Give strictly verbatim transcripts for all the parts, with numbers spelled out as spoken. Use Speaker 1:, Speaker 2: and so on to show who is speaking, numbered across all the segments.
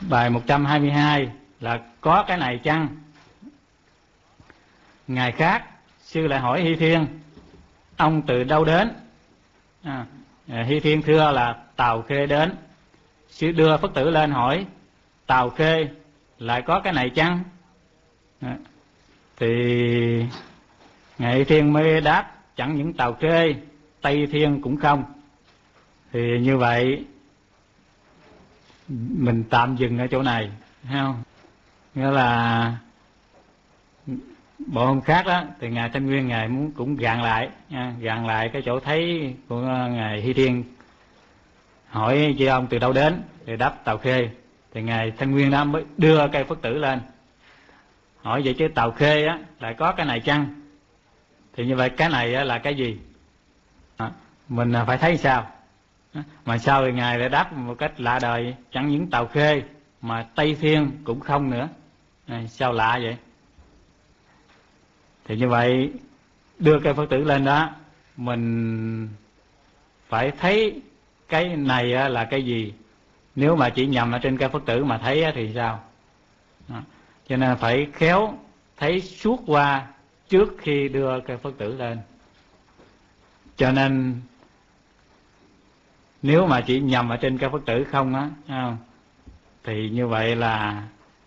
Speaker 1: Bài một trăm hai mươi hai là có cái này chăng? Ngày khác sư lại hỏi Hy Thiên, ông từ đâu đến? À, Hy Thiên thưa là Tào Khê đến. Sư đưa Phật tử lên hỏi, Tào Khê lại có cái này chăng? À, thì ngài Hy Thiên mới đáp, chẳng những Tào Khê, Tây Thiên cũng không. Thì như vậy mình tạm dừng ở chỗ này, thấy không? Nghĩa là bộ hôm khác đó thì ngài Thanh Nguyên ngài muốn cũng gạn lại nha, gạn lại cái chỗ thấy của ngài Hy Thiên hỏi chị ông từ đâu đến, thì đáp Tào Khê. Thì ngài Thanh Nguyên đó mới đưa cây Phật tử lên hỏi, vậy chứ Tào Khê á lại có cái này chăng? Thì như vậy cái này á là cái gì? À, mình phải thấy sao? Mà sao thì ngài lại đáp một cách lạ đời, chẳng những Tào Khê mà Tây Thiên cũng không nữa. À, sao lạ vậy? Thì như vậy đưa cây Phật tử lên đó, mình phải thấy cái này là cái gì. Nếu mà chỉ nhầm ở trên cây Phật tử mà thấy thì sao? Đó. Cho nên phải khéo thấy suốt qua trước khi đưa cây Phật tử lên. Cho nên nếu mà chỉ nhầm ở trên cây Phật tử không á, thì như vậy là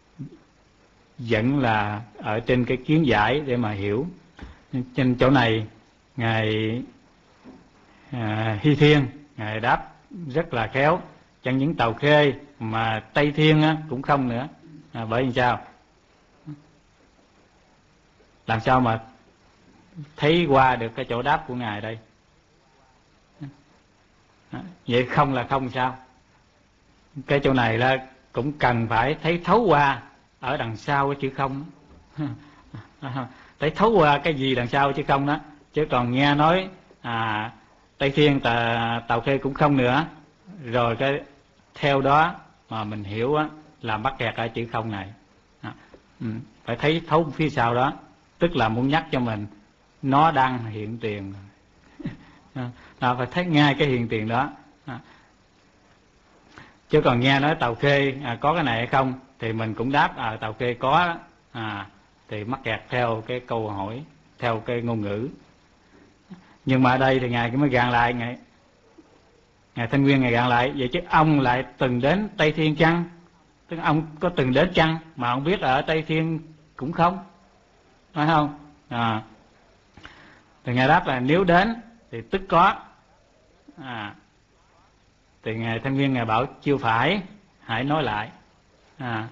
Speaker 1: vẫn là ở trên cái kiến giải để mà hiểu. Trên chỗ này ngài à, Hy Thiên ngài đáp rất là khéo, chẳng những Tào Khê mà Tây Thiên á, cũng không nữa. À, bởi vì sao? Làm sao mà thấy qua được cái chỗ đáp của ngài đây? À, vậy không là không sao? Cái chỗ này là cũng cần phải thấy thấu qua ở đằng sau cái chữ không. Thấy thấu qua cái gì đằng sau chứ không đó. Chứ còn nghe nói à, Tây Thiên tà, Tào Khê cũng không nữa, rồi cái theo đó mà mình hiểu á, là mắc kẹt ở chữ không này. À, ừ, phải thấy thấu phía sau đó, tức là muốn nhắc cho mình nó đang hiện tiền. À, phải thấy ngay cái hiện tiền đó. À, chứ còn nghe nói Tào Khê à, có cái này hay không thì mình cũng đáp à, Tào Khê có đó. À, thì mắc kẹt theo cái câu hỏi, theo cái ngôn ngữ. Nhưng mà ở đây thì ngài mới gạn lại, ngài ngài Thanh Nguyên ngài gạn lại, vậy chứ ông lại từng đến Tây Thiên chăng? Tức ông có từng đến chăng mà ông biết ở Tây Thiên cũng không, phải không? À, thì ngài đáp là nếu đến thì tức có. À, thì ngài Thanh Nguyên ngài bảo chưa phải, hãy nói lại. À,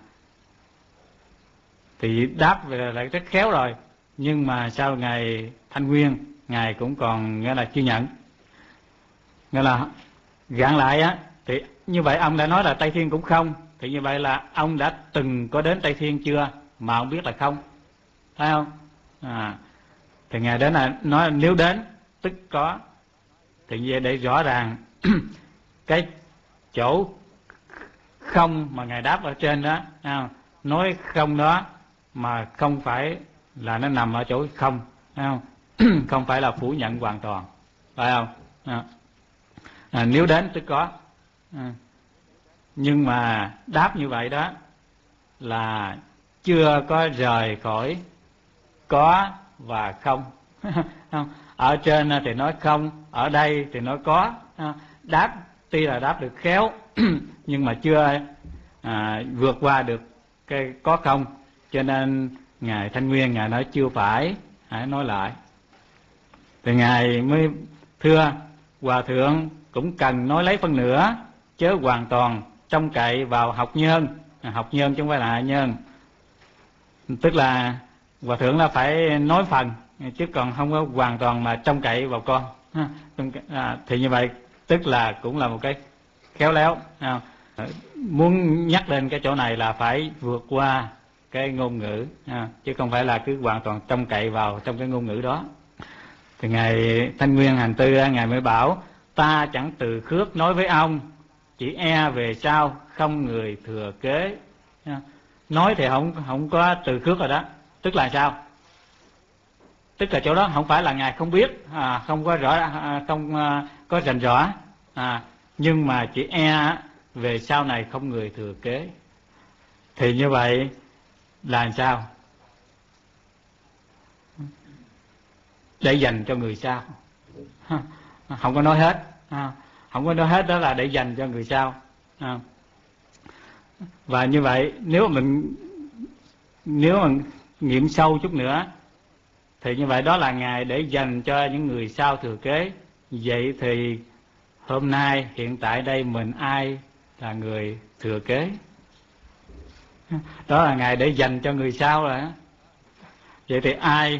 Speaker 1: thì đáp về lại rất khéo rồi, nhưng mà sao ngài Thanh Nguyên ngài cũng còn nghĩa là chưa nhận, nghĩa là gạn lại á. Thì như vậy ông đã nói là Tây Thiên cũng không, thì như vậy là ông đã từng có đến Tây Thiên chưa mà ông biết là không, phải không? À, thì ngài đến là nói nếu đến tức có. Thì như vậy để rõ ràng cái chỗ không mà ngài đáp ở trên đó, nói không đó mà không phải là nó nằm ở chỗ không, phải không? Không phải là phủ nhận hoàn toàn, phải không? À, à, nếu đến tức có. À, nhưng mà đáp như vậy đó là chưa có rời khỏi có và không. Không, ở trên thì nói không, ở đây thì nói có. Đáp tuy là đáp được khéo nhưng mà chưa à, vượt qua được cái có không, cho nên ngài Thanh Nguyên ngài nói chưa phải, hãy nói lại. Thì ngài mới thưa hòa thượng cũng cần nói lấy phân nửa, chớ hoàn toàn trông cậy vào học nhân. À, học nhân chứ không phải là hạ nhân, tức là hòa thượng là phải nói phần, chứ còn không có hoàn toàn mà trông cậy vào con. À, thì như vậy tức là cũng là một cái khéo léo. À, muốn nhắc lên cái chỗ này là phải vượt qua cái ngôn ngữ, à, chứ không phải là cứ hoàn toàn trông cậy vào trong cái ngôn ngữ đó. Thì ngài Thanh Nguyên Hành Tư ngài mới bảo ta chẳng từ khước nói với ông, chỉ e về sau không người thừa kế. À, nói thì không không có từ khước rồi đó, tức là sao? Tức là chỗ đó không phải là ngài không biết, à, không có rõ, à, không à, có rành rõ, à, nhưng mà chỉ e về sau này không người thừa kế. Thì như vậy là làm sao? Để dành cho người sau. Không có nói hết, không có nói hết, đó là để dành cho người sau. Và như vậy nếu mình nếu mà nghiệm sâu chút nữa thì như vậy đó là ngày để dành cho những người sau thừa kế. Vậy thì hôm nay hiện tại đây mình ai là người thừa kế? Đó là ngày để dành cho người sau rồi. Vậy thì ai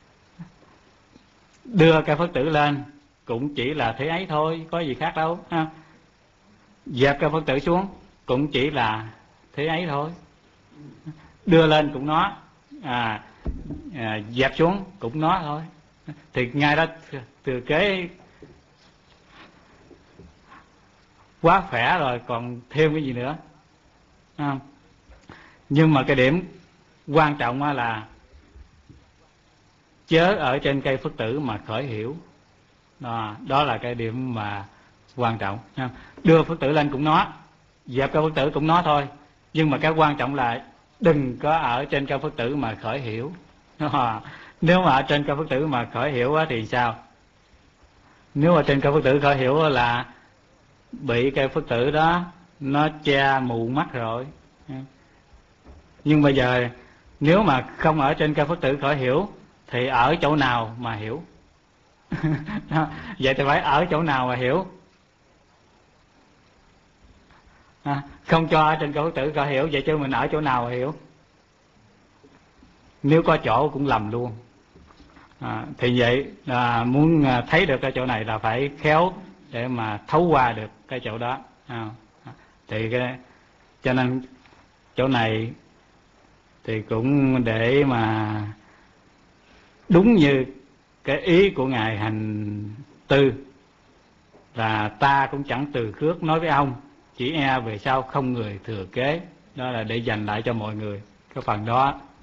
Speaker 1: đưa cây Phật tử lên cũng chỉ là thế ấy thôi, có gì khác đâu. Ha. Dẹp cây Phật tử xuống cũng chỉ là thế ấy thôi. Đưa lên cũng nó, à, à, dẹp xuống cũng nó thôi. Thì ngay đó thừa kế quá khỏe rồi, còn thêm cái gì nữa. À, nhưng mà cái điểm quan trọng là chớ ở trên cây Phật tử mà khởi hiểu. Đó, đó là cái điểm mà quan trọng. Đưa Phật tử lên cũng nó, dẹp cây Phật tử cũng nó thôi. Nhưng mà cái quan trọng là đừng có ở trên cây Phật tử mà khởi hiểu. Đó. Nếu mà ở trên cây Phật tử mà khởi hiểu thì sao? Nếu ở trên cây Phật tử khởi hiểu là bị cây Phật tử đó nó che mù mắt rồi. Nhưng bây giờ nếu mà không ở trên cây Phật tử khởi hiểu thì ở chỗ nào mà hiểu? Vậy thì phải ở chỗ nào mà hiểu? À, không cho ở trên cây Phật tử khởi hiểu, vậy chứ mình ở chỗ nào mà hiểu? Nếu có chỗ cũng lầm luôn. À, thì vậy à, muốn thấy được cái chỗ này là phải khéo để mà thấu qua được cái chỗ đó. À, thì cái, cho nên chỗ này thì cũng để mà đúng như cái ý của Ngài Hành Tư là ta cũng chẳng từ khước nói với ông, chỉ e về sau không người thừa kế. Đó là để dành lại cho mọi người cái phần đó.